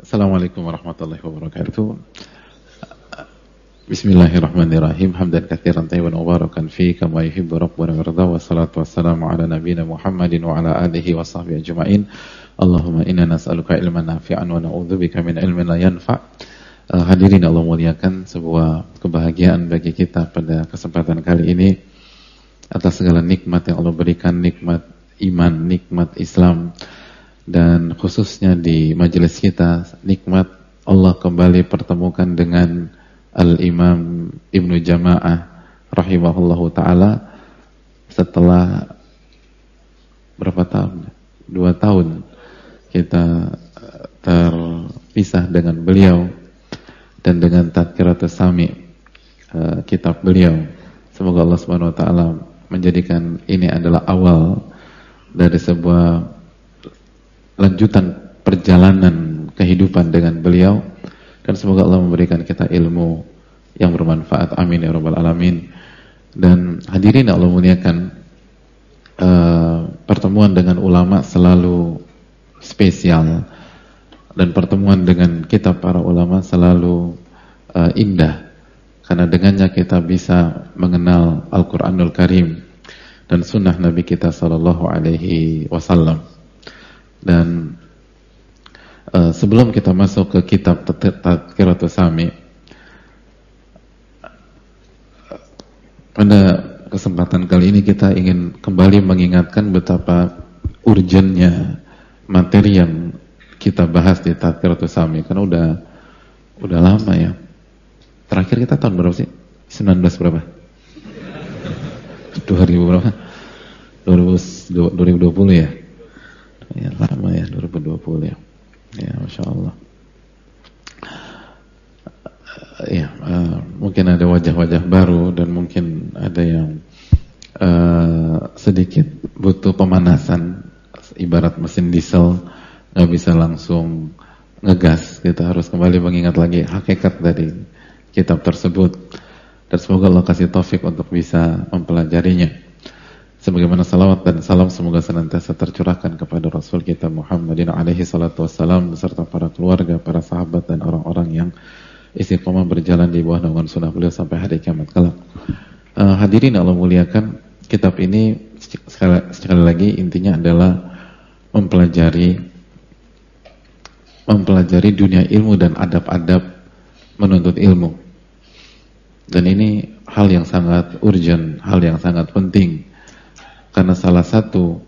Assalamualaikum warahmatullahi wabarakatuh. Bismillahirrahmanirrahim. Hamdan katsiran tayyiban mubarakan fi kama yuhibbu rabbuna warda, wassalatu wassalamu ala nabiyyina Muhammadin wa ala alihi wa sahbihi ajma'in. Allahumma inna nas'aluka ilman nafi'an wa na'udzubika min ilmin la yanfa'. Hadirin Allah muliakan, sebuah kebahagiaan bagi kita pada kesempatan kali ini atas segala nikmat yang Allah berikan, nikmat iman, nikmat Islam, dan khususnya di majelis kita nikmat Allah kembali pertemukan dengan Al-Imam Ibnu Jama'ah rahimahullahu ta'ala setelah berapa tahun? 2 tahun kita terpisah dengan beliau dan dengan Tadkiratus Sami, kitab beliau. Semoga Allah Subhanahu wa ta'ala menjadikan ini adalah awal dari sebuah lanjutan perjalanan kehidupan dengan beliau, dan semoga Allah memberikan kita ilmu yang bermanfaat, amin ya rabbal alamin. Dan hadirin Allah muliakan, pertemuan dengan ulama selalu spesial, dan pertemuan dengan kitab para ulama selalu indah, karena dengannya kita bisa mengenal Al-Quranul Karim dan sunnah Nabi kita sallallahu alaihi wasallam. Dan sebelum kita masuk ke kitab Tadkiratus Sami, pada kesempatan kali ini kita ingin kembali mengingatkan betapa urgennya materi yang kita bahas di Tadkiratus Sami, karena udah lama ya. Terakhir kita tahun berapa sih? 19 berapa? 2000 berapa? 2020 ya? Ya lama ya, 2020 ya. Ya Masya Allah. Ya, mungkin ada wajah-wajah baru dan mungkin ada yang sedikit butuh pemanasan. Ibarat mesin diesel, nggak bisa langsung ngegas. Kita harus kembali mengingat lagi hakikat dari kitab tersebut. Dan semoga Allah kasih taufik untuk bisa mempelajarinya. Sebagaimana salawat dan salam semoga senantiasa tercurahkan kepada Rasul kita Muhammadin alaihi salatu wassalam beserta para keluarga, para sahabat dan orang-orang yang istiqomah berjalan di bawah naungan sunnah beliau sampai hari kiamat kelak. Hadirin Allah muliakan, kitab ini sekali lagi intinya adalah mempelajari dunia ilmu dan adab-adab menuntut ilmu. Dan ini hal yang sangat urgent, hal yang sangat penting. Karena salah satu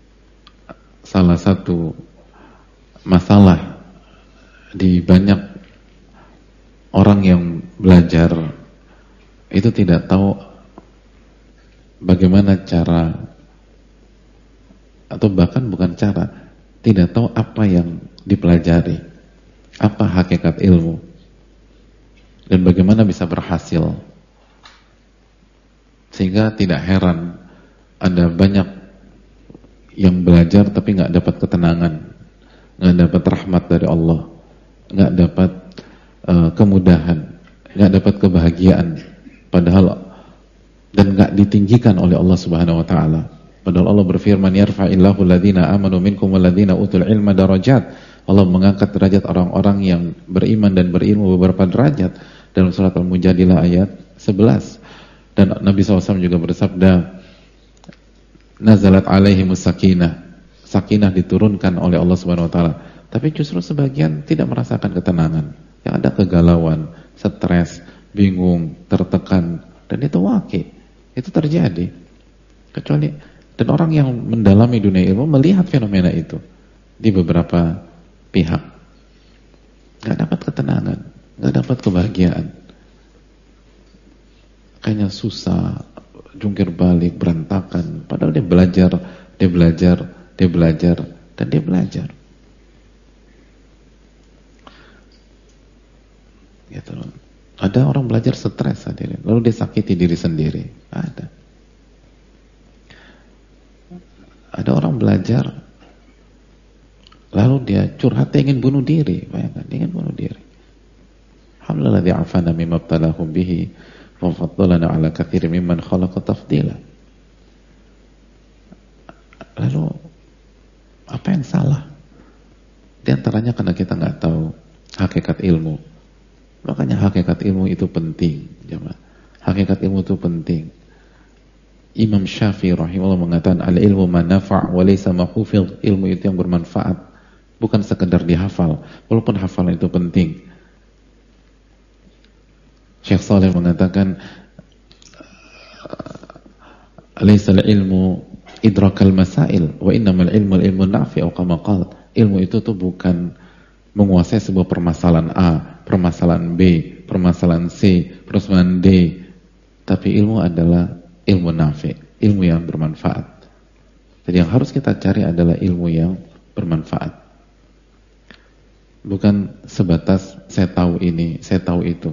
masalah di banyak orang yang belajar itu tidak tahu bagaimana cara, atau bahkan bukan cara, tidak tahu apa yang dipelajari, apa hakikat ilmu, dan bagaimana bisa berhasil. Sehingga tidak heran ada banyak yang belajar tapi nggak dapat ketenangan, nggak dapat rahmat dari Allah, nggak dapat kemudahan, nggak dapat kebahagiaan, padahal dan nggak ditinggikan oleh Allah Subhanahu Wa Taala. Padahal Allah berfirman, yarfa'illahu alladhina amanu minkum walladhina utul ilma darajat. Allah mengangkat derajat orang-orang yang beriman dan berilmu beberapa derajat dalam surat Al-Mujadilah ayat 11. Dan Nabi SAW juga bersabda, nazalat alaihimus sakinah. Sakinah diturunkan oleh Allah Subhanahu wa taala. Tapi justru sebagian tidak merasakan ketenangan. Yang ada kegalauan, stres, bingung, tertekan, dan itu waqi'. Itu terjadi. Kecuali dan orang yang mendalami dunia ilmu melihat fenomena itu di beberapa pihak. Enggak dapat ketenangan, enggak dapat kebahagiaan. Kayaknya susah, jungkir balik, berantakan. Padahal dia belajar, dan dia belajar. Gitu loh. Ada orang belajar stres, hadirin, lalu dia sakiti diri sendiri. Ada orang belajar, lalu dia curhat, dia ingin bunuh diri. Bayangkan, dia ingin bunuh diri. Alhamdulillah di'afana mimma ibtalahum bihi wa faddalana ala katsirin mimman khalaqa tafdila. Lalu apa yang salah? Di antaranya karena kita nggak tahu hakikat ilmu. Makanya hakikat ilmu itu penting, jemaah. Hakikat ilmu itu penting. Imam Syafi'i rahimahullah mengatakan al-ilmu manafa' wa laysa mahufidh. Ilmu itu yang bermanfaat, bukan sekedar dihafal, walaupun hafalan itu penting. Syekh Saleh mengatakan laysa al-ilmu idrakal masail wa innamal ilmu nafi'u kama qala. Ilmu itu tuh bukan menguasai sebuah permasalahan A, permasalahan B, permasalahan C, permasalahan D, tapi ilmu adalah ilmu nafi', ilmu yang bermanfaat. Jadi yang harus kita cari adalah ilmu yang bermanfaat. Bukan sebatas saya tahu ini, saya tahu itu.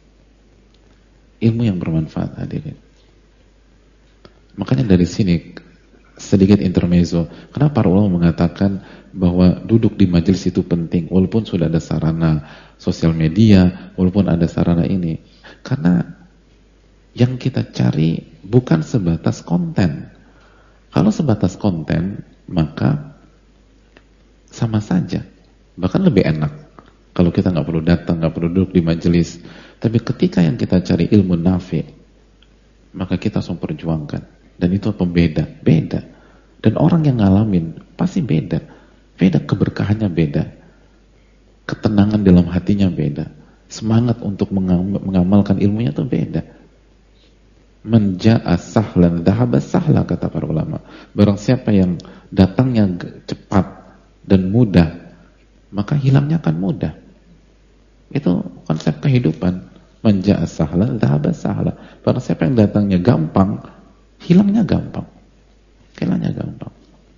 Ilmu yang bermanfaat, hadirin. Makanya dari sini sedikit intermezzo. Kenapa para ulama mengatakan bahwa duduk di majelis itu penting, walaupun sudah ada sarana sosial media, walaupun ada sarana ini. Karena yang kita cari bukan sebatas konten. Kalau sebatas konten, maka sama saja. Bahkan lebih enak kalau kita nggak perlu datang, nggak perlu duduk di majelis. Tapi ketika yang kita cari ilmu nafi', maka kita harus memperjuangkan. Dan itu pembeda, beda. Dan orang yang ngalamin pasti beda. Beda, keberkahannya beda. Ketenangan dalam hatinya beda. Semangat untuk mengamalkan ilmunya itu beda. Man ja'a sahlan dhahaba sahla, kata para ulama. Barang siapa yang datangnya cepat dan mudah, maka hilangnya akan mudah. Itu konsep kehidupan. Man ja'a sahlan dhahaba sahla. Barang siapa yang datangnya gampang, hilangnya gampang. Hilangnya gampang.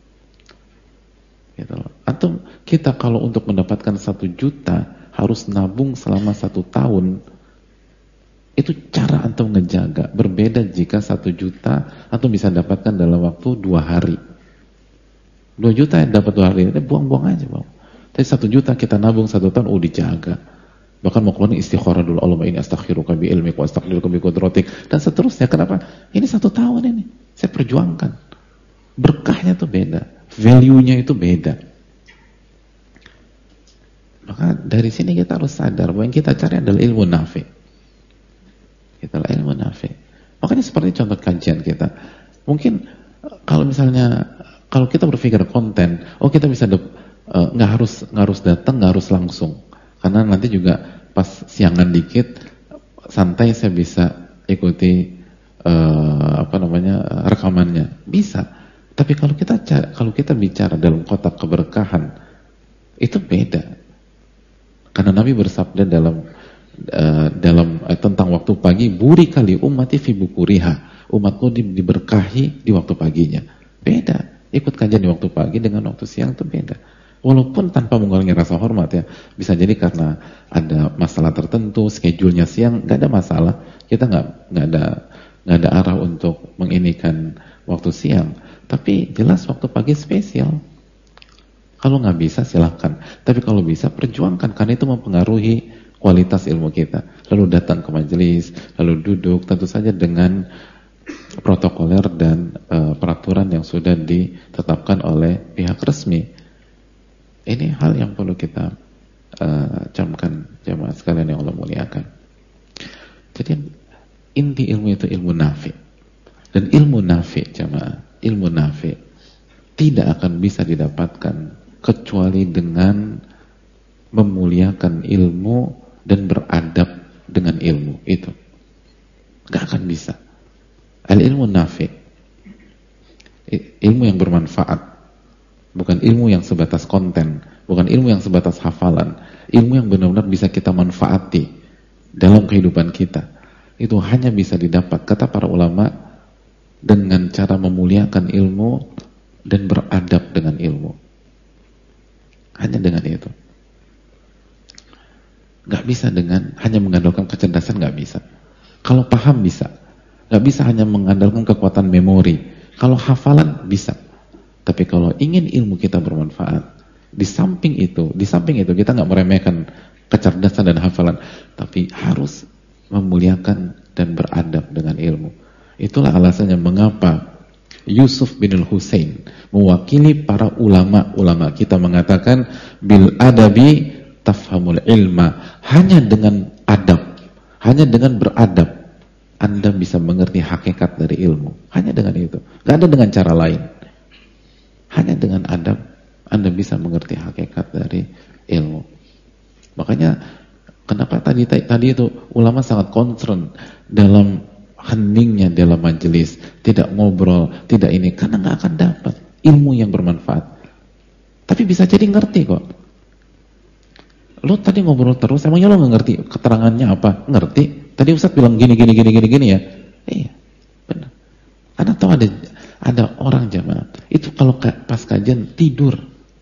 Gitu loh. Atau kita kalau untuk mendapatkan 1 juta harus nabung selama 1 tahun. Itu cara antum ngejaga. Berbeda jika 1 juta antum bisa dapatkan dalam waktu 2 hari. 2 juta yang dapat 2 hari, buang-buang aja, Bang. Tapi 1 juta kita nabung 1 tahun, dijaga. Bahkan mau keluar istikharah dulu, Allahumma inni astaghfiruka bi ilmik wa astaghfiruka bi qudratik, dan seterusnya. Kenapa? Ini 1 tahun ini saya perjuangkan. Berkahnya tuh beda, value-nya itu beda. Maka dari sini kita harus sadar bahwa yang kita cari adalah ilmu nafi'. Itulah ilmu nafi'. Makanya seperti contoh kajian kita. Mungkin kalau misalnya kalau kita berpikir konten, kita bisa nggak harus datang, nggak harus langsung. Karena nanti juga pas siangan dikit santai saya bisa ikuti rekamannya. Bisa. Tapi kalau kita bicara dalam kotak keberkahan, itu beda. Karena Nabi bersabda tentang waktu pagi, buri kali ummati fi bukuriha, umatku diberkahi di waktu paginya. Beda. Ikut kajian di waktu pagi dengan waktu siang itu beda. Walaupun tanpa mengurangi rasa hormat ya. Bisa jadi karena ada masalah tertentu, schedule-nya siang, nggak ada masalah. Kita nggak ada arah untuk menginikan waktu siang. Tapi jelas waktu pagi spesial. Kalau nggak bisa silahkan. Tapi kalau bisa perjuangkan, karena itu mempengaruhi kualitas ilmu kita. Lalu datang ke majelis, lalu duduk, tentu saja dengan protokoler dan peraturan yang sudah ditetapkan oleh pihak resmi. Ini hal yang perlu kita camkan, jamaah sekalian yang Allah muliakan. Jadi inti ilmu itu ilmu nafi'. Dan ilmu nafi', jamaah, ilmu nafi' tidak akan bisa didapatkan kecuali dengan memuliakan ilmu dan beradab dengan ilmu itu. Gak akan bisa. Al-ilmu nafi', ilmu yang bermanfaat. Bukan ilmu yang sebatas konten, bukan ilmu yang sebatas hafalan. Ilmu yang benar-benar bisa kita manfaati dalam kehidupan kita. Itu hanya bisa didapat, kata para ulama, dengan cara memuliakan ilmu dan beradab dengan ilmu. Hanya dengan itu. Gak bisa dengan hanya mengandalkan kecerdasan, gak bisa. Kalau paham bisa. Gak bisa hanya mengandalkan kekuatan memori. Kalau hafalan bisa. Tapi kalau ingin ilmu kita bermanfaat, di samping itu kita nggak meremehkan kecerdasan dan hafalan, tapi harus memuliakan dan beradab dengan ilmu. Itulah alasannya mengapa Yusuf bin Al-Husain mewakili para ulama kita mengatakan bil adabi tafhamul ilma, hanya dengan adab, hanya dengan beradab Anda bisa mengerti hakikat dari ilmu. Hanya dengan itu. Gak ada dengan cara lain. Hanya dengan adab Anda bisa mengerti hakikat dari ilmu. Makanya kenapa tadi itu ulama sangat concern dalam heningnya dalam majelis, tidak ngobrol, tidak ini, karena gak akan dapat ilmu yang bermanfaat. Tapi bisa jadi ngerti kok. Lo tadi ngobrol terus, emangnya lo gak ngerti keterangannya apa? Ngerti. Tadi Ustaz bilang gini ya. Iya, benar. Anda tahu ada orang jamaah itu kalau pas kajian tidur.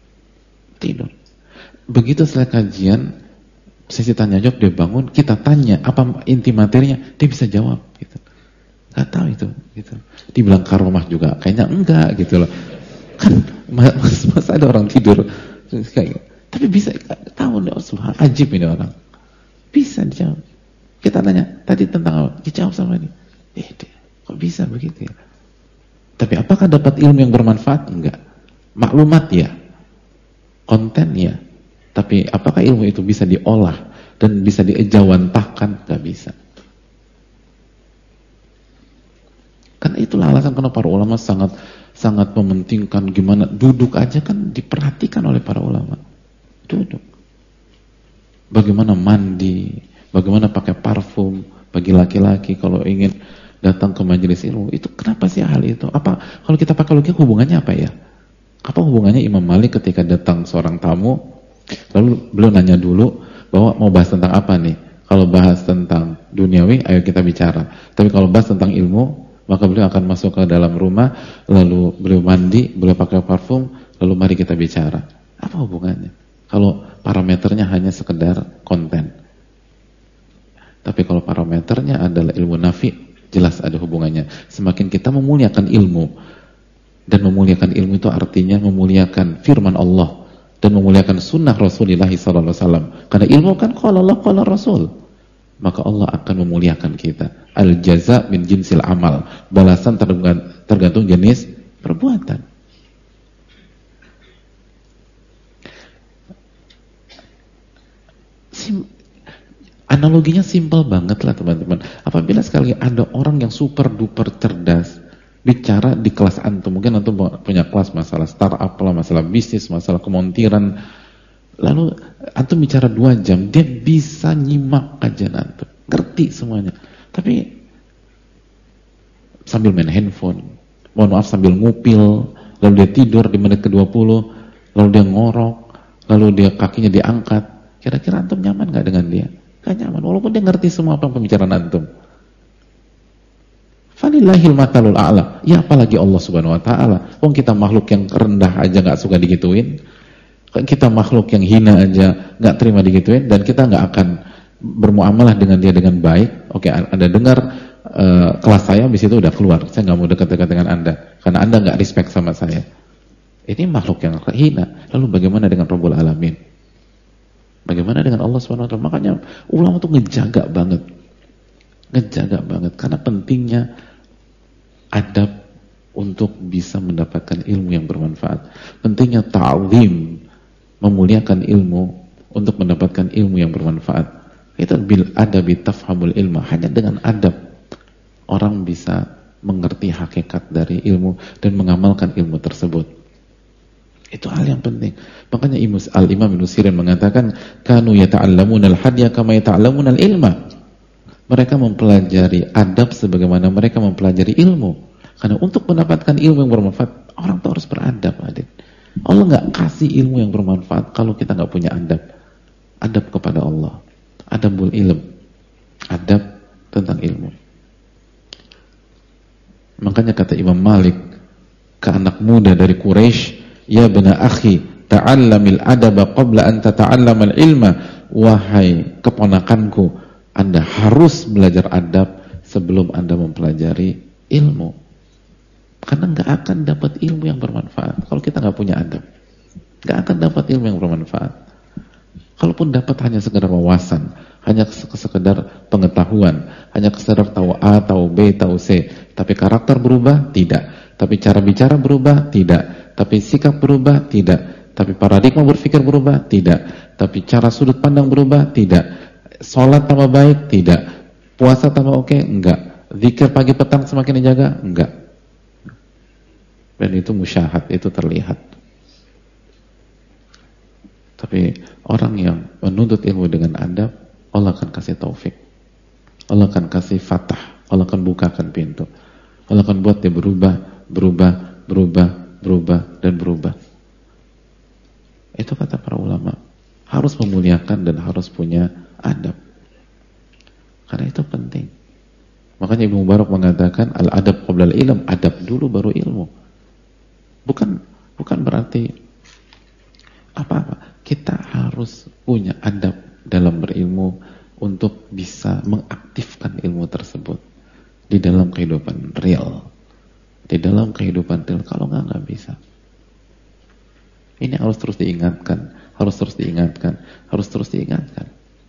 Begitu setelah kajian, sesi tanya jawab, dia bangun, kita tanya apa inti materinya, dia bisa jawab. Gitu. Gak tahu itu. Gitu. Dibilang karomah juga, kayaknya enggak gitu loh. Kan masa ada orang tidur kayak, tapi bisa tahu nih, ajib ini orang. Bisa dijawab. Kita tanya, tadi tentang apa? Dijawab sama ini. Kok bisa begitu ya? Tapi apakah dapat ilmu yang bermanfaat? Enggak. Maklumat ya. Konten ya. Tapi apakah ilmu itu bisa diolah dan bisa diejawantahkan? Enggak bisa. Karena itulah alasan kenapa para ulama sangat mementingkan gimana duduk aja kan diperhatikan oleh para ulama. Duduk. Bagaimana mandi, bagaimana pakai parfum bagi laki-laki kalau ingin datang ke majelis ilmu. Itu kenapa sih hal itu? Apa kalau kita pakai logika hubungannya apa ya? Apa hubungannya Imam Malik ketika datang seorang tamu, lalu beliau nanya dulu bahwa mau bahas tentang apa nih? Kalau bahas tentang duniawi, ayo kita bicara. Tapi kalau bahas tentang ilmu, maka beliau akan masuk ke dalam rumah, lalu beliau mandi, beliau pakai parfum, lalu mari kita bicara. Apa hubungannya? Kalau parameternya hanya sekedar konten. Tapi kalau parameternya adalah ilmu nafi, jelas ada hubungannya. Semakin kita memuliakan ilmu, dan memuliakan ilmu itu artinya memuliakan firman Allah dan memuliakan sunnah Rasulullah SAW. Karena ilmu kan qala Allah qala Rasul, maka Allah akan memuliakan kita. Al jaza min jinsil amal, balasan tergantung jenis perbuatan. Analoginya simpel banget lah teman-teman. Apabila sekali ada orang yang super duper cerdas bicara di kelas antum, mungkin antum punya kelas masalah startup lah, masalah bisnis, masalah kemontiran, lalu antum bicara 2 jam, dia bisa nyimak kajian antum, ngerti semuanya. Tapi sambil main handphone, mohon maaf sambil ngupil, lalu dia tidur di menit ke-20, lalu dia ngorok, lalu dia kakinya diangkat. Kira-kira antum nyaman gak dengan dia? Gak nyaman, walaupun dia ngerti semua apa pembicaraan antum. Falillahil matalul a'la. Ya apalagi Allah subhanahu wa ta'ala. Wong kita makhluk yang rendah aja gak suka digituin. Kita makhluk yang hina aja gak terima digituin. Dan kita gak akan bermuamalah dengan dia dengan baik. Oke, Anda dengar kelas saya, habis itu udah keluar. Saya gak mau dekat-dekat dengan Anda. Karena Anda gak respect sama saya. Ini makhluk yang hina. Lalu bagaimana dengan Rabbul Alamin? Bagaimana dengan Allah SWT? Makanya ulama tuh ngejaga banget karena pentingnya adab untuk bisa mendapatkan ilmu yang bermanfaat. Pentingnya ta'zim, memuliakan ilmu untuk mendapatkan ilmu yang bermanfaat. Itu bil adabi tafhamul ilma. Hanya dengan adab orang bisa mengerti hakikat dari ilmu dan mengamalkan ilmu tersebut. Itu hal yang penting. Makanya Al-Imam Ibnu Sirin mengatakan, kanu yata'allamuna al-hadya kama yata'allamuna al-ilma. Mereka mempelajari adab sebagaimana mereka mempelajari ilmu. Karena untuk mendapatkan ilmu yang bermanfaat, orang tuh harus beradab, adik. Allah nggak kasih ilmu yang bermanfaat kalau kita nggak punya adab. Adab kepada Allah. Adabul ilm. Adab tentang ilmu. Makanya kata Imam Malik ke anak muda dari Quraisy, ya bena akhi, ta'allamil adaba qabla an tata'allamal ilma. Wahai keponakanku, Anda harus belajar adab sebelum Anda mempelajari ilmu. Karena nggak akan dapat ilmu yang bermanfaat kalau kita nggak punya adab. Nggak akan dapat ilmu yang bermanfaat. Kalaupun dapat hanya sekedar wawasan, hanya sekedar pengetahuan, hanya sekedar tahu A, tahu B, tahu C, tapi karakter berubah? Tidak. Tapi cara bicara berubah? Tidak. Tapi sikap berubah? Tidak. Tapi paradigma berpikir berubah? Tidak. Tapi cara sudut pandang berubah? Tidak. Sholat tambah baik? Tidak. Puasa tambah oke? Enggak. Zikir pagi petang semakin dijaga? Enggak. Dan itu musyahad, itu terlihat. Tapi orang yang menuntut ilmu dengan adab, Allah akan kasih taufik. Allah akan kasih fatah. Allah akan bukakan pintu. Allah akan buat dia berubah, dan berubah. Itu kata para ulama. Harus memuliakan dan harus punya adab. Karena itu penting. Makanya Ibnu Mubarak mengatakan al-adab qabla al-ilm, adab dulu baru ilmu. Bukan berarti apa-apa. Kita harus punya adab dalam berilmu untuk bisa mengaktifkan ilmu tersebut di dalam kehidupan real. Di dalam kehidupan real, kalau nggak bisa. Ini harus terus diingatkan, harus terus diingatkan.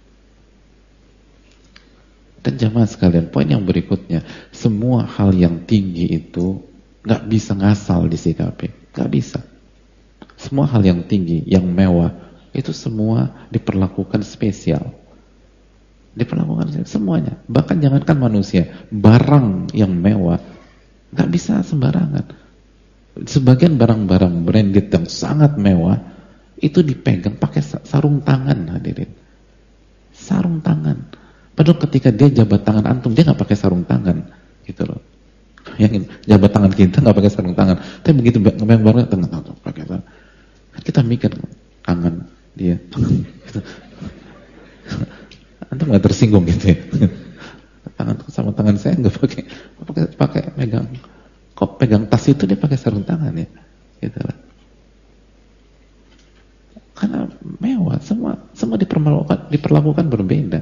Dan jamaah sekalian, poin yang berikutnya, semua hal yang tinggi itu nggak bisa ngasal disikapi, nggak bisa. Semua hal yang tinggi, yang mewah, itu semua diperlakukan spesial. Diperlakukan semuanya. Bahkan jangankan manusia, barang yang mewah nggak bisa sembarangan. Sebagian barang-barang branded yang sangat mewah itu dipegang pakai sarung tangan, hadirin. Sarung tangan. Padahal ketika dia jabat tangan antum, dia nggak pakai sarung tangan, gitu loh. Yang jabat tangan kita nggak pakai sarung tangan, tapi begitu megang barang tangan antum pakai sarung. Kita mikir tangan dia, antum nggak tersinggung gitu ya? Tangan sama tangan saya nggak pakai megang. Kok pegang tas itu dia pakai sarung tangan ya, gitu lah. Karena mewah, semua diperlakukan berbeda,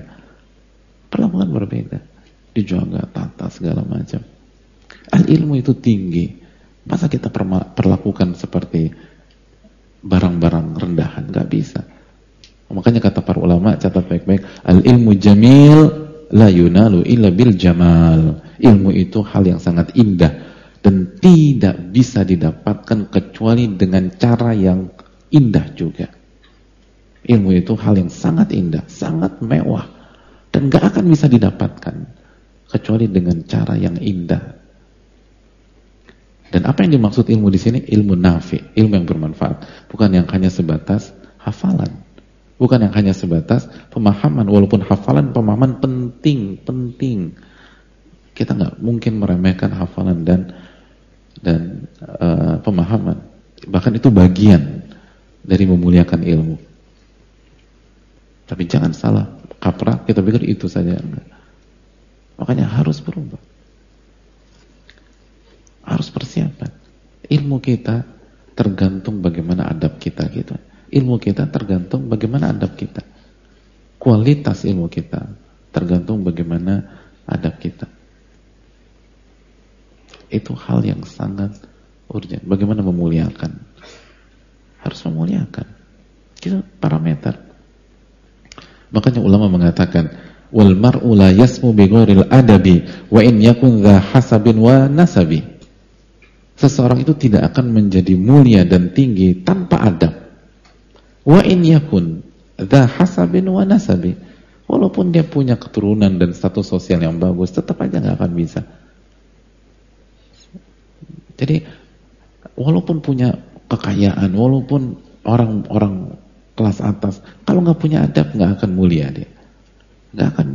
dijaga, tata segala macam. Al-ilmu itu tinggi, masa kita perlakukan seperti barang-barang rendahan? Gak bisa. Makanya kata para ulama, catat baik-baik, al-ilmu jamil la yunalu illa bil jamal. Ilmu itu hal yang sangat indah dan tidak bisa didapatkan kecuali dengan cara yang indah juga. Ilmu itu hal yang sangat indah, sangat mewah, dan gak akan bisa didapatkan kecuali dengan cara yang indah. Dan apa yang dimaksud ilmu di sini? Ilmu nafi, ilmu yang bermanfaat, bukan yang hanya sebatas hafalan, bukan yang hanya sebatas pemahaman. Walaupun hafalan, pemahaman penting. Kita nggak mungkin meremehkan hafalan dan pemahaman. Bahkan itu bagian dari memuliakan ilmu. Tapi jangan salah kaprah, kita pikir itu saja. Makanya harus berubah. Harus persiapan. Ilmu kita tergantung bagaimana adab kita gitu. Ilmu kita tergantung bagaimana adab kita. Kualitas ilmu kita tergantung bagaimana adab kita. Itu hal yang sangat urgent. Bagaimana memuliakan? Harus memuliakan. Itu parameter. Makanya ulama mengatakan, wal mar'u la yasmu bi ghairil adabi wa in yakun dha hasabin wa nasabi. Seseorang itu tidak akan menjadi mulia dan tinggi tanpa adab. Wa in yakun dha hasabin wa nasabi. Walaupun dia punya keturunan dan status sosial yang bagus, tetap aja nggak akan bisa. Jadi walaupun punya kekayaan, walaupun orang-orang kelas atas, kalau nggak punya adab nggak akan mulia dia, nggak akan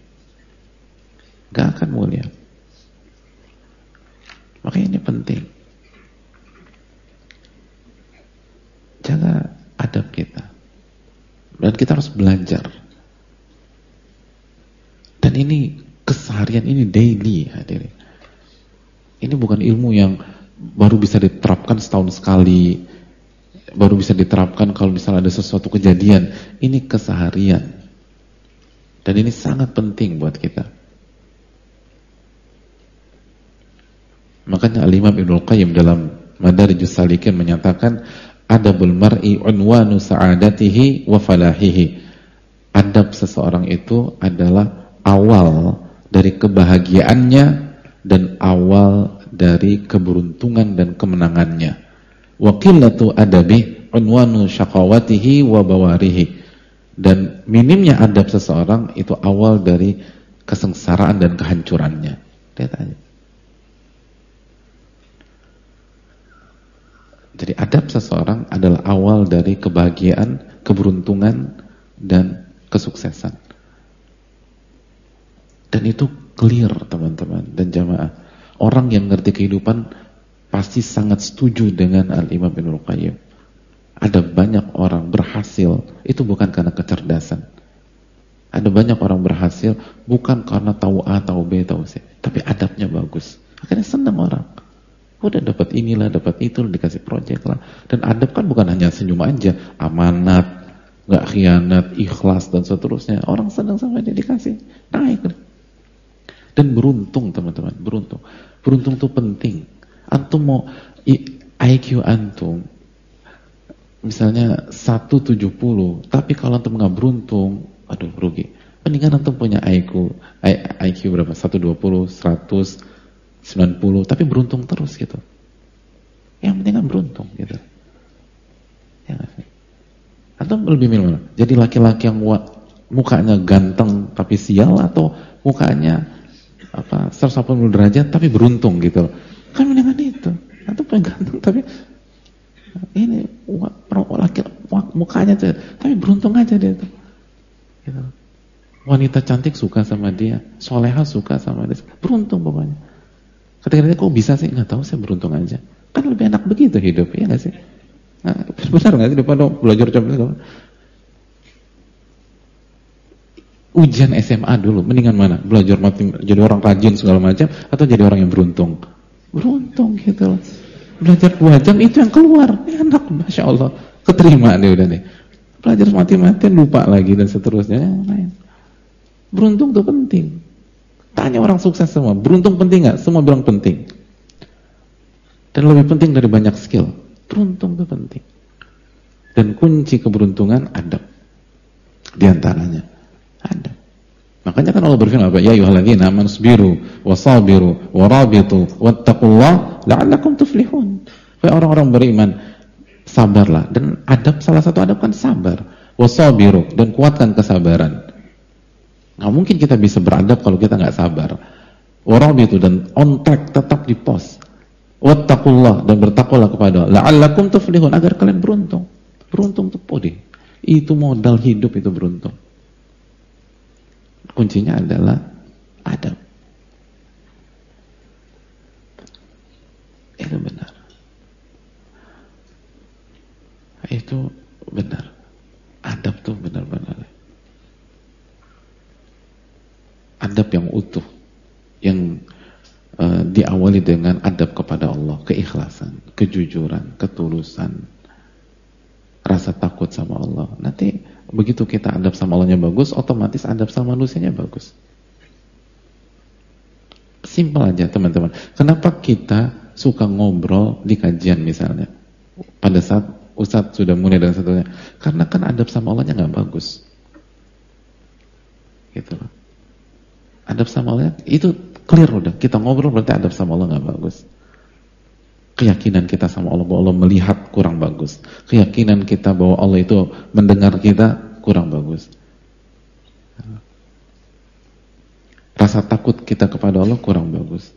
mulia. Makanya ini penting, jaga adab kita, dan kita harus belajar. Dan ini keseharian, ini daily, hadirin. Ini bukan ilmu yang baru bisa diterapkan setahun sekali, baru bisa diterapkan kalau misalnya ada sesuatu kejadian. Ini keseharian. Dan ini sangat penting buat kita. Makanya Al-Imam Ibnul Qayyim dalam Madarijus Salikin menyatakan, adabul mar'i unwanu sa'adatihi wa falahihi. Adab seseorang itu adalah awal dari kebahagiaannya dan awal dari keberuntungan dan kemenangannya. Wa qillatu adabi unwanu syaqawatihi wa bawarihi. Dan minimnya adab seseorang itu awal dari kesengsaraan dan kehancurannya. Lihat aja. Jadi adab seseorang adalah awal dari kebahagiaan, keberuntungan, dan kesuksesan. Dan itu clear teman-teman dan jamaah. Orang yang ngerti kehidupan pasti sangat setuju dengan Al-Imam Ibnul Qayyim. Ada banyak orang berhasil, itu bukan karena kecerdasan. Ada banyak orang berhasil bukan karena tahu A, tahu B, tahu C, tapi adabnya bagus. Akhirnya senang orang. Udah dapat inilah, dapat itu, dikasih proyek lah. Dan adab kan bukan hanya senyum aja, amanat, nggak khianat, ikhlas dan seterusnya. Orang senang sama dia dikasih, naik. Dan beruntung teman-teman, beruntung. Beruntung itu penting. Antum mau IQ antum misalnya 170, tapi kalau antum nggak beruntung, aduh rugi. Mendingan antum punya IQ berapa? 120, 100, 90, tapi beruntung terus gitu. Yang penting kan beruntung gitu. Ya, antum lebih milih mana? Jadi laki-laki yang mukanya ganteng tapi sial, atau mukanya 180 derajat tapi beruntung gitu. Kan mendingan itu. Antum punya ganteng tapi ini laki mukanya tuh, tapi beruntung aja dia tuh. Gitu. Wanita cantik suka sama dia, soleha suka sama dia, beruntung pokoknya. Ketika dia kok bisa sih, nggak tahu, saya beruntung aja. Kan lebih enak begitu hidup, ya nggak sih? Nah, benar nggak sih daripada belajar coba. Ujian SMA dulu, mendingan mana? Belajar jadi orang rajin segala macam, atau jadi orang yang beruntung? Beruntung gitu loh. Belajar 2 jam itu yang keluar, enak, Masya Allah, keterima nih udah nih. Belajar mati-matian lupa lagi dan seterusnya. Beruntung tuh penting. Tanya orang sukses semua, beruntung penting nggak? Semua bilang penting. Dan lebih penting dari banyak skill, beruntung tuh penting. Dan kunci keberuntungan adab. Di antaranya adab. Makanya kan Allah berfirman apa? Ya ayyuhalladzina amanu sabiru wasabiru warabitu wattaqullaha la'allakum tuflihun. Wahai orang-orang beriman, sabarlah. Dan adab, salah satu adab kan sabar. Wasabiru, dan kuatkan kesabaran. Nggak mungkin kita bisa beradab kalau kita nggak sabar. Warabitu, dan on track, tetap di pos. Wattaqullaha, dan bertakwalah kepada Allah. La'allakum tuflihun, agar kalian beruntung. Beruntung tuh podi. Itu modal hidup, itu beruntung. Kuncinya adalah adab. Itu benar. Itu benar. Adab tuh benar-benar. Adab yang utuh, yang diawali dengan adab kepada Allah, keikhlasan, kejujuran, ketulusan, rasa takut sama Allah. Nanti begitu kita adab sama Allahnya bagus, otomatis adab sama manusianya bagus. Simpel aja teman-teman. Kenapa kita suka ngobrol di kajian misalnya? Pada saat Ustadz sudah mulai dan seterusnya. Karena kan adab sama Allahnya nggak bagus. Gitu loh. Adab sama Allahnya itu clear udah. Kita ngobrol berarti adab sama Allah nggak bagus. Keyakinan kita sama Allah bahwa Allah melihat kurang bagus. Keyakinan kita bahwa Allah itu mendengar kita kurang bagus. Rasa takut kita kepada Allah kurang bagus.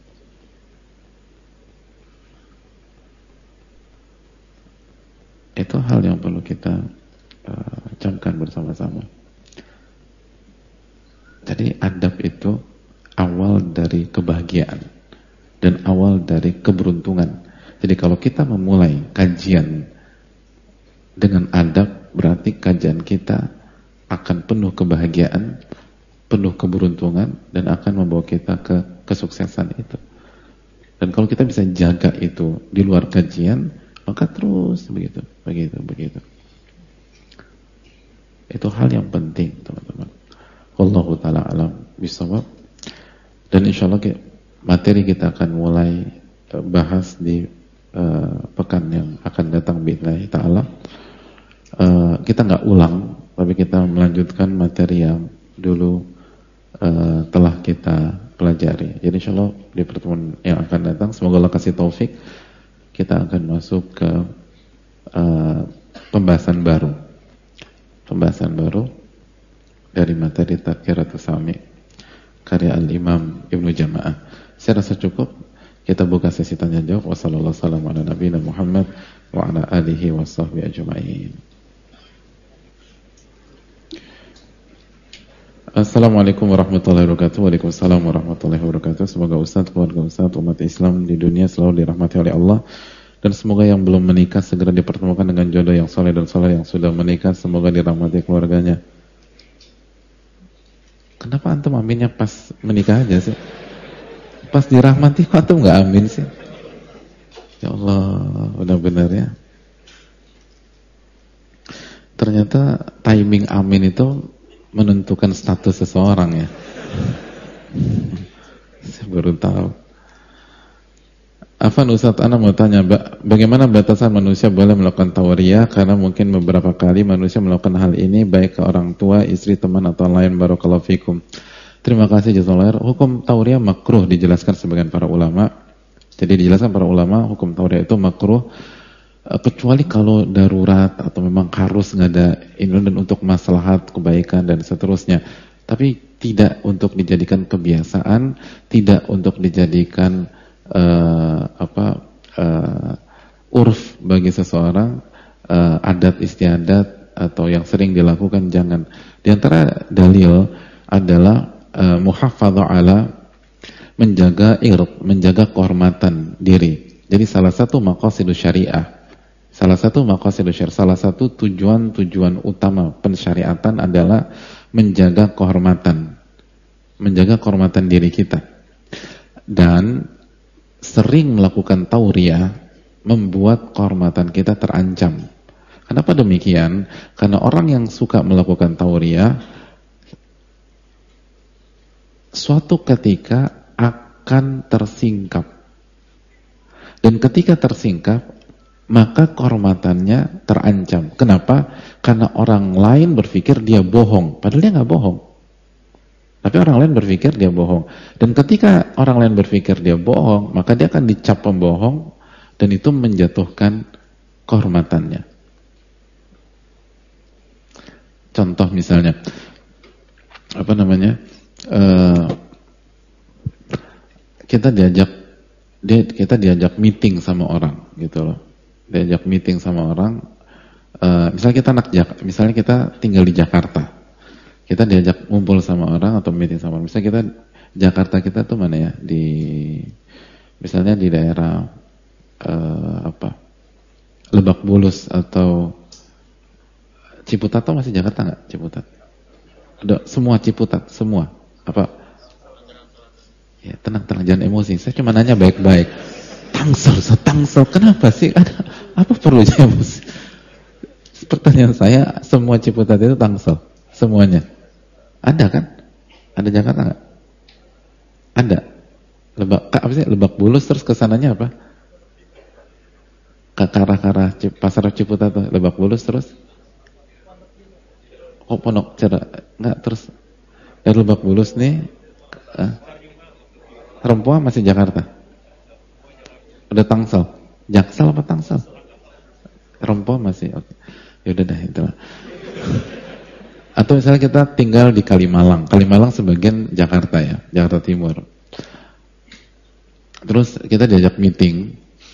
Itu hal yang perlu kita camkan bersama-sama. Jadi adab itu awal dari kebahagiaan dan awal dari keberuntungan. Jadi kalau kita memulai kajian dengan adab, berarti kajian kita akan penuh kebahagiaan, penuh keberuntungan, dan akan membawa kita ke kesuksesan itu. Dan kalau kita bisa jaga itu di luar kajian, maka terus begitu. Itu hal yang penting, teman-teman. Wallahu ta'ala alam bisawab. Dan insyaallah materi kita akan mulai bahas di pekan yang akan datang billahi ta'ala. Kita nggak ulang, tapi kita melanjutkan materi yang dulu telah kita pelajari. Jadi insyaallah di pertemuan yang akan datang, semoga Allah kasih taufik, kita akan masuk ke pembahasan baru. Pembahasan baru dari materi Tadhkiratus Sami karya Al-Imam Ibnu Jama'ah. Saya rasa cukup. Kita buka sesi tanya jawab. Wassalamualaikum warahmatullahi wabarakatuh wa ala alihi washabbihi ajma'in. Assalamualaikum warahmatullahi wabarakatuh. Waalaikumsalam warahmatullahi wabarakatuh. Semoga Ustaz, keluarga Ustaz, umat Islam di dunia selalu dirahmati oleh Allah. Dan semoga yang belum menikah segera dipertemukan dengan jodoh yang soleh, dan soleh yang sudah menikah semoga dirahmati keluarganya. Kenapa antum aminnya pas menikah aja sih? Pas dirahmati kok antum gak amin sih? Ya Allah, benar-benar ya. Ternyata timing amin itu menentukan status seseorang ya. Saya baru tahu. Afan Ustaz, ana mau tanya, bagaimana batasan manusia boleh melakukan tawriyah? Karena mungkin beberapa kali manusia melakukan hal ini baik ke orang tua, istri, teman atau lain. Barakallahu fikum. Terima kasih jazakallahu. Hukum tawriyah makruh dijelaskan sebagian para ulama. Jadi dijelaskan para ulama hukum tawriyah itu makruh kecuali kalau darurat atau memang harus nggak ada ini dan untuk maslahat kebaikan dan seterusnya. Tapi tidak untuk dijadikan kebiasaan, tidak untuk dijadikan urf bagi seseorang, adat istiadat atau yang sering dilakukan, jangan. Di antara dalil adalah muhafadzah ala, menjaga ird, menjaga kehormatan diri. Jadi salah satu maqasidus syariah, salah satu tujuan utama pensyariatan adalah menjaga kehormatan diri kita. Dan sering melakukan tauriyah membuat kehormatan kita terancam. Kenapa demikian? Karena orang yang suka melakukan tauriyah suatu ketika akan tersingkap. Dan ketika tersingkap, maka kehormatannya terancam. Kenapa? Karena orang lain berpikir dia bohong, padahal dia nggak bohong. Tapi orang lain berpikir dia bohong. Dan ketika orang lain berpikir dia bohong, maka dia akan dicap pembohong, dan itu menjatuhkan kehormatannya. Contoh misalnya, kita diajak meeting sama orang, gitu loh. Diajak meeting sama orang, misalnya kita tinggal di Jakarta. Kita diajak ngumpul sama orang atau meeting sama orang. Misalnya Jakarta kita tuh mana ya? Misalnya di daerah Lebak Bulus atau Ciputat, atau masih Jakarta nggak? Ciputat. Semua Ciputat, semua. Apa? Ya, tenang, jangan emosi. Saya cuma nanya baik-baik. Tangsel. Kenapa sih? Apa perlu emosi? Pertanyaan saya, semua Ciputat itu Tangsel, semuanya. Ada kan? Ada Jakarta nggak? Ada. Lebak Bulus terus kesananya apa? Ke arah Pasar Ciputat tuh, Lebak Bulus terus? Pondok nggak, terus dari Lebak Bulus nih, Rempoa masih Jakarta. Udah Tangsel. Jaksel apa Tangsel? Rempoa masih. Oke. Yaudah dah itulah. Atau misalnya kita tinggal di Kalimalang sebagian Jakarta ya, Jakarta Timur. Terus kita diajak meeting,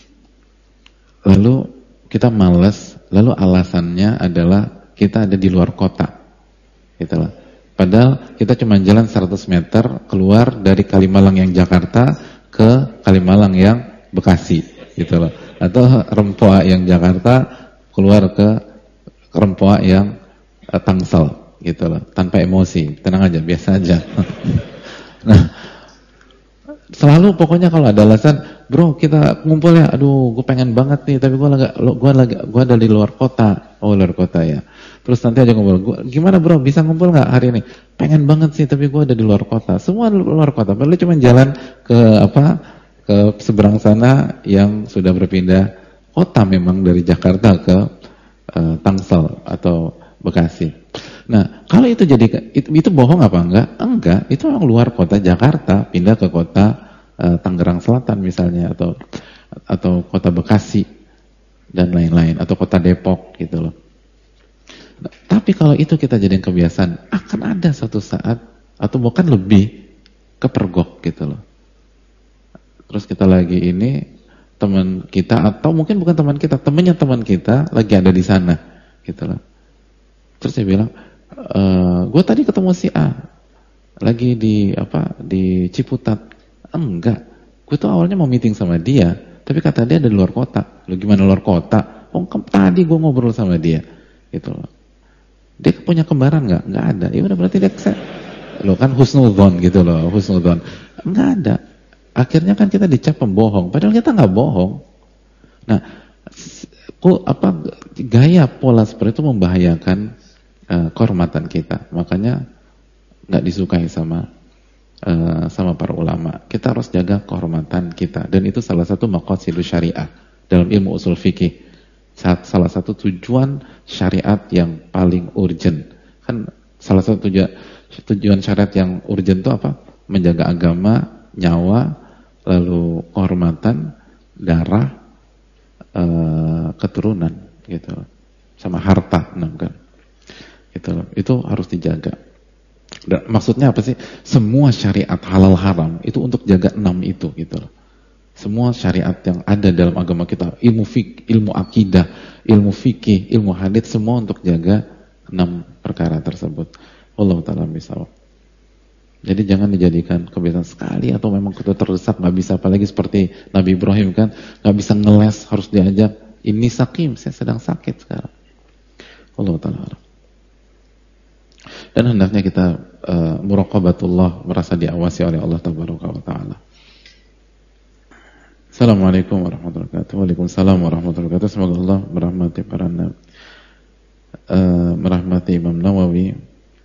lalu kita malas, lalu alasannya adalah kita ada di luar kota, gitu loh. Padahal kita cuma jalan 100 meter keluar dari Kalimalang yang Jakarta ke Kalimalang yang Bekasi, gitu loh. Atau Rempoa yang Jakarta keluar ke Rempoa yang Tangsel, gitu loh, tanpa emosi, tenang aja, biasa aja. Nah, selalu pokoknya kalau ada alasan, bro kita ngumpul ya, aduh gue pengen banget nih, tapi gue ada di luar kota. Oh luar kota ya. Terus nanti aja ngumpul, gimana bro bisa ngumpul nggak hari ini? Pengen banget sih, tapi gue ada di luar kota. Semua luar kota, padahal cuma jalan ke seberang sana yang sudah berpindah kota memang dari Jakarta ke Tangsel atau Bekasi. Nah, kalau itu itu bohong apa enggak? Enggak, itu orang luar kota Jakarta pindah ke kota Tangerang Selatan misalnya, atau kota Bekasi dan lain-lain, atau kota Depok gitu loh. Nah, tapi kalau itu kita jadikan kebiasaan, akan ada satu saat atau bahkan lebih kepergok gitu loh. Terus kita lagi ini teman kita atau mungkin bukan teman kita, temannya teman kita lagi ada di sana gitu loh. Terus saya bilang, gue tadi ketemu si A lagi di Ciputat. Enggak, gue tuh awalnya mau meeting sama dia, tapi kata dia ada di luar kota. Lu gimana luar kota? Oh, tadi gue ngobrol sama dia gitu loh. Dia punya kembaran nggak? Nggak ada. Ya udah berarti dia lo kan husnudzon gitu loh, husnudzon. Nggak ada. Akhirnya kan kita dicap pembohong, padahal kita nggak bohong. Nah, gaya pola seperti itu membahayakan kehormatan kita. Makanya nggak disukai sama para ulama. Kita harus jaga kehormatan kita, dan itu salah satu maqasidus syariah dalam ilmu usul fikih. Salah satu tujuan syariat yang paling urgent. Kan salah satu tujuan syariat yang urgent itu apa? Menjaga agama, nyawa, lalu kehormatan, darah, keturunan gitu. Sama harta, kan. Gitu. Itu harus dijaga. Dan maksudnya apa sih? Semua syariat halal haram itu untuk jaga 6 itu gitu loh. Semua syariat yang ada dalam agama kita, ilmu akidah, ilmu fikih, ilmu hadits, semua untuk jaga 6 perkara tersebut. Wallahu ta'ala bishawab. Jadi jangan dijadikan kebiasaan sekali atau memang kita terdesak nggak bisa, apalagi seperti Nabi Ibrahim kan, nggak bisa ngeles, harus diajak. Ini sakim, saya sedang sakit sekarang. Wallahu ta'ala. Dan hendaknya kita muraqabatullah, merasa diawasi oleh Allah tabaraka wa ta'ala. Assalamualaikum warahmatullahi wabarakatuh. Waalaikumsalam warahmatullahi wabarakatuh. Semoga Allah merahmati merahmati Imam Nawawi,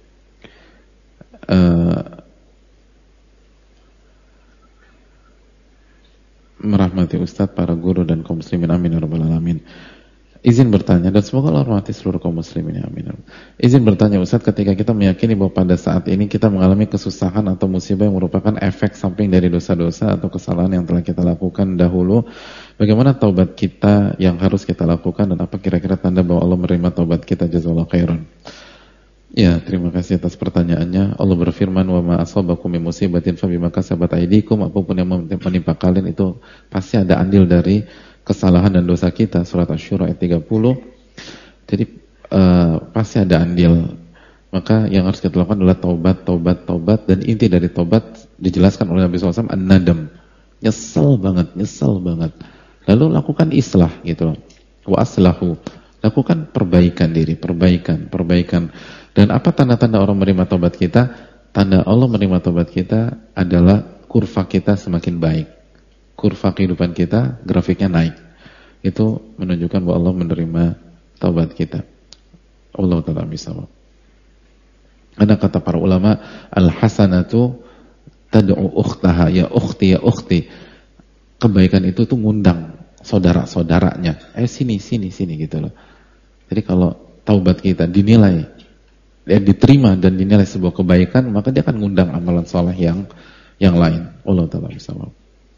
merahmati Ustadz, para guru dan kaum muslimin, amin ya rabbal alamin. Izin bertanya, dan semoga Allah merahmati seluruh kaum muslimin, amin. Izin bertanya Ustadz, ketika kita meyakini bahwa pada saat ini kita mengalami kesusahan atau musibah yang merupakan efek samping dari dosa-dosa atau kesalahan yang telah kita lakukan dahulu, bagaimana taubat kita yang harus kita lakukan, dan apa kira-kira tanda bahwa Allah menerima taubat kita? Jazakallahu khairan. Ya, terima kasih atas pertanyaannya. Allah berfirman, wa ma asabakum min musibatin fabima kasabat aydikum, apapun yang menimpa kalian itu pasti ada andil dari kesalahan dan dosa kita. Surat Asy-Syura ayat 30. Jadi pasti ada andil. Maka yang harus kita lakukan adalah taubat, dan inti dari taubat dijelaskan oleh Nabi SAW, an-nadam. Nyesel banget. Lalu lakukan islah gitu loh. Wa aslahu. Lakukan perbaikan diri, perbaikan. Dan apa tanda-tanda orang menerima taubat kita? Tanda Allah menerima taubat kita adalah kurva kita semakin baik. Kurva kehidupan kita, grafiknya naik. Itu menunjukkan bahwa Allah menerima taubat kita. Allah ta'ala bishawab. Ada kata para ulama, al-hasanatu tad'u ukhtaha, ya ukhti. Kebaikan itu tuh ngundang saudara-saudaranya. Sini gitu loh. Jadi kalau taubat kita dinilai, diterima dan dinilai sebuah kebaikan, maka dia akan ngundang amalan saleh yang lain. Allah ta'ala bishawab.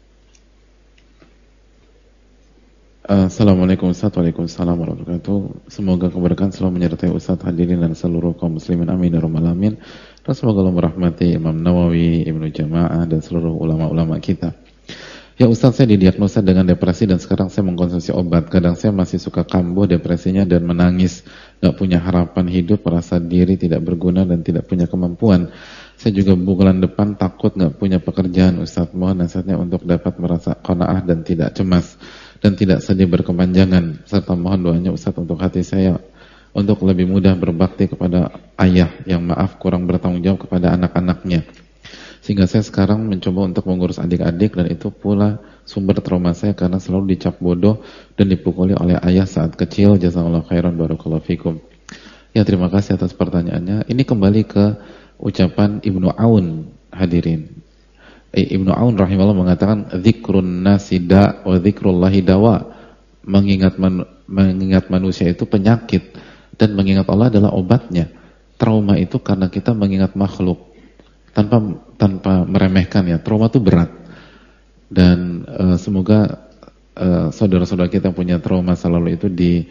Assalamualaikum Ustaz. Waalaikumsalam warahmatullahi wabarakatuh. Semoga keberkahan selalu menyertai Ustaz, hadirin dan seluruh kaum muslimin, amin ya rabbal alamin. Dan semoga Allah merahmati Imam Nawawi, Ibnu Jama'ah, dan seluruh ulama-ulama kita. Ya Ustaz, saya didiagnosa dengan depresi dan sekarang saya mengkonsumsi obat. Kadang saya masih suka kambuh depresinya dan menangis, gak punya harapan hidup, merasa diri tidak berguna dan tidak punya kemampuan. Saya juga bulan depan takut gak punya pekerjaan. Ustaz, mohon nasihatnya untuk dapat merasa qanaah dan tidak cemas dan tidak sedih berkepanjangan, serta mohon doanya Ustaz untuk hati saya untuk lebih mudah berbakti kepada ayah yang maaf kurang bertanggung jawab kepada anak-anaknya, sehingga saya sekarang mencoba untuk mengurus adik-adik, dan itu pula sumber trauma saya karena selalu dicap bodoh dan dipukuli oleh ayah saat kecil. Jazakallahu khairan, barakallahu fikum. Ya, terima kasih atas pertanyaannya. Ini kembali ke ucapan Ibnu Aun, hadirin. Ibnu Aun rahimahullah mengatakan, dzikrun nasi da' wa dzikrullahi dawa. Mengingat manusia itu penyakit, dan mengingat Allah adalah obatnya. Trauma itu karena kita mengingat makhluk tanpa meremehkan, ya. Trauma itu berat. Dan semoga saudara-saudara kita yang punya trauma masa lalu itu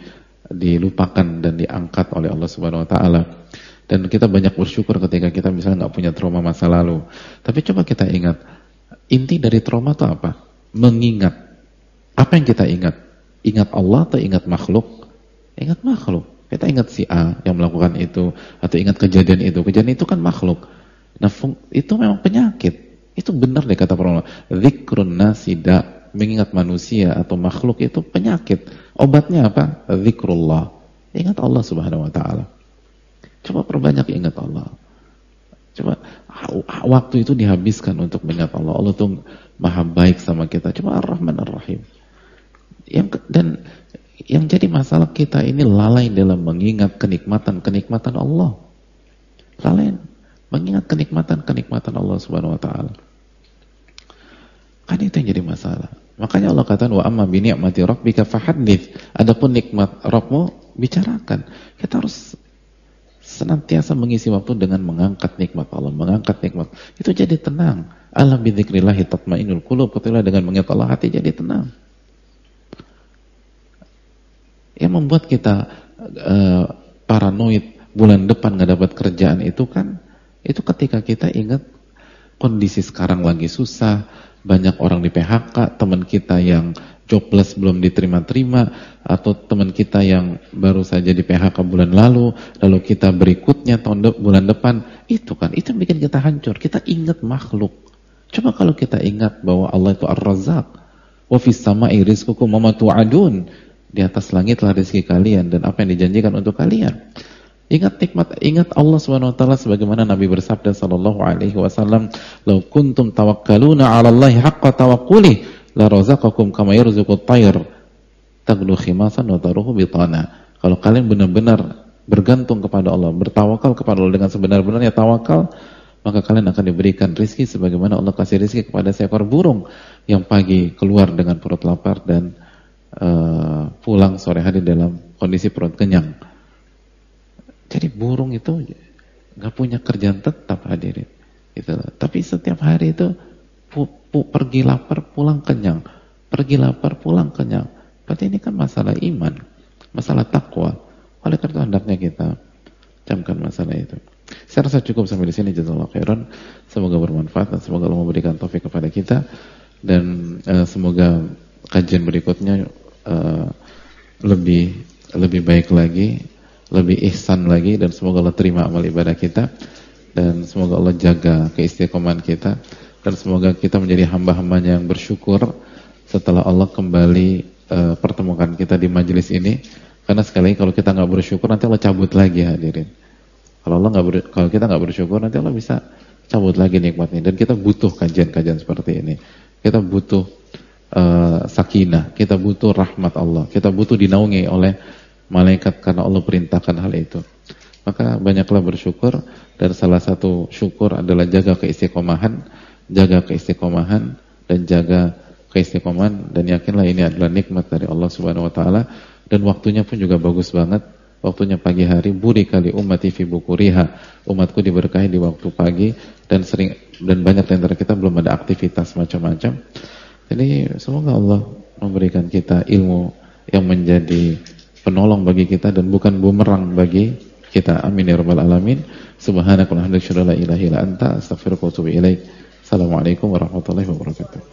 dilupakan dan diangkat oleh Allah Subhanahu wa taala. Dan kita banyak bersyukur ketika kita misalnya nggak punya trauma masa lalu. Tapi coba kita ingat, inti dari trauma itu apa? Mengingat. Apa yang kita ingat? Ingat Allah atau ingat makhluk? Ingat makhluk. Kita ingat si A yang melakukan itu, atau ingat kejadian itu. Kejadian itu kan makhluk. Nah, itu memang penyakit. Itu benar deh kata para ulama. Dzikrun nasida, mengingat manusia atau makhluk itu penyakit. Obatnya apa? Dzikrullah. Ingat Allah Subhanahu wa taala. Coba perbanyak ingat Allah. Coba waktu itu dihabiskan untuk mengingat Allah. Allah tuh maha baik sama kita. Coba Ar-Rahman Ar-Rahim. Dan yang jadi masalah kita ini lalai dalam mengingat kenikmatan-kenikmatan Allah. Lalai mengingat kenikmatan-kenikmatan Allah Subhanahu wa taala. Kan itu yang jadi masalah. Makanya Allah katakan wa amma bi ni'mati rabbika fahaddits. Adapun nikmat Rabbmu, bicarakan. Kita harus senantiasa mengisi waktu dengan mengangkat nikmat Allah, mengangkat nikmat. Itu jadi tenang. Ala bi dzikrillah tatmainnul qulub. Ketika dengan mengingat Allah, hati jadi tenang. Yang membuat kita paranoid bulan depan nggak dapat kerjaan itu kan, itu ketika kita ingat kondisi sekarang lagi susah, banyak orang di PHK, teman kita yang jobless belum diterima-terima, atau teman kita yang baru saja di PHK bulan lalu kita berikutnya bulan depan, itu yang bikin kita hancur. Kita ingat makhluk. Coba kalau kita ingat bahwa Allah itu Ar-Razzaq, wa fis sama'i rizqukum wa ma tu'adun, di atas langitlah rezeki kalian dan apa yang dijanjikan untuk kalian. Ingat nikmat, ingat Allah Subhanahu wa taala sebagaimana Nabi bersabda sallallahu alaihi wasallam, "Law kuntum tawakkaluna 'ala Allahi haqqa tawakkuli, la razaqakum kama yarzuqut tayr, taghdu khimasan wa taruhu bitana." Kalau kalian benar-benar bergantung kepada Allah, bertawakal kepada Allah dengan sebenar-benarnya tawakal, maka kalian akan diberikan rizki sebagaimana Allah kasih rizki kepada seekor burung yang pagi keluar dengan perut lapar dan pulang sore hari dalam kondisi perut kenyang. Jadi burung itu nggak punya kerjaan tetap, hadirin. Gitu. Tapi setiap hari itu pergi lapar, pulang kenyang. Pergi lapar, pulang kenyang. Berarti ini kan masalah iman, masalah takwa. Oleh karena itu hendaknya kita camkan masalah itu. Saya rasa cukup sampai di sini. Jazakallahu khairan. Semoga bermanfaat dan semoga Allah memberikan taufik kepada kita, dan semoga kajian berikutnya lebih baik lagi, lebih ihsan lagi, dan semoga Allah terima amal ibadah kita, dan semoga Allah jaga keistiqomahan kita, dan semoga kita menjadi hamba-hambanya yang bersyukur setelah Allah kembali pertemukan kita di majelis ini. Karena sekali lagi kalau kita nggak bersyukur nanti Allah cabut lagi, hadirin. Kalau kita nggak bersyukur nanti Allah bisa cabut lagi nikmatnya, dan kita butuh kajian-kajian seperti ini. Kita butuh sakinah, kita butuh rahmat Allah, kita butuh dinaungi oleh malaikat karena Allah perintahkan hal itu. Maka banyaklah bersyukur, dan salah satu syukur adalah jaga keistiqomahan, dan jaga keistiqomahan, dan yakinlah ini adalah nikmat dari Allah Subhanahu wa taala. Dan waktunya pun juga bagus banget. Waktunya pagi hari, buri kali ummati fi bukuriha, umatku diberkahi di waktu pagi, dan banyak di antara kita belum ada aktivitas macam-macam. Jadi semoga Allah memberikan kita ilmu yang menjadi penolong bagi kita dan bukan bumerang bagi kita. Amin ya rabbal alamin. Subhanakallahumma wa bihamdika, asyhadu an la ilaha illa anta, astaghfiruka wa atubu ilaik. Assalamualaikum warahmatullahi wabarakatuh.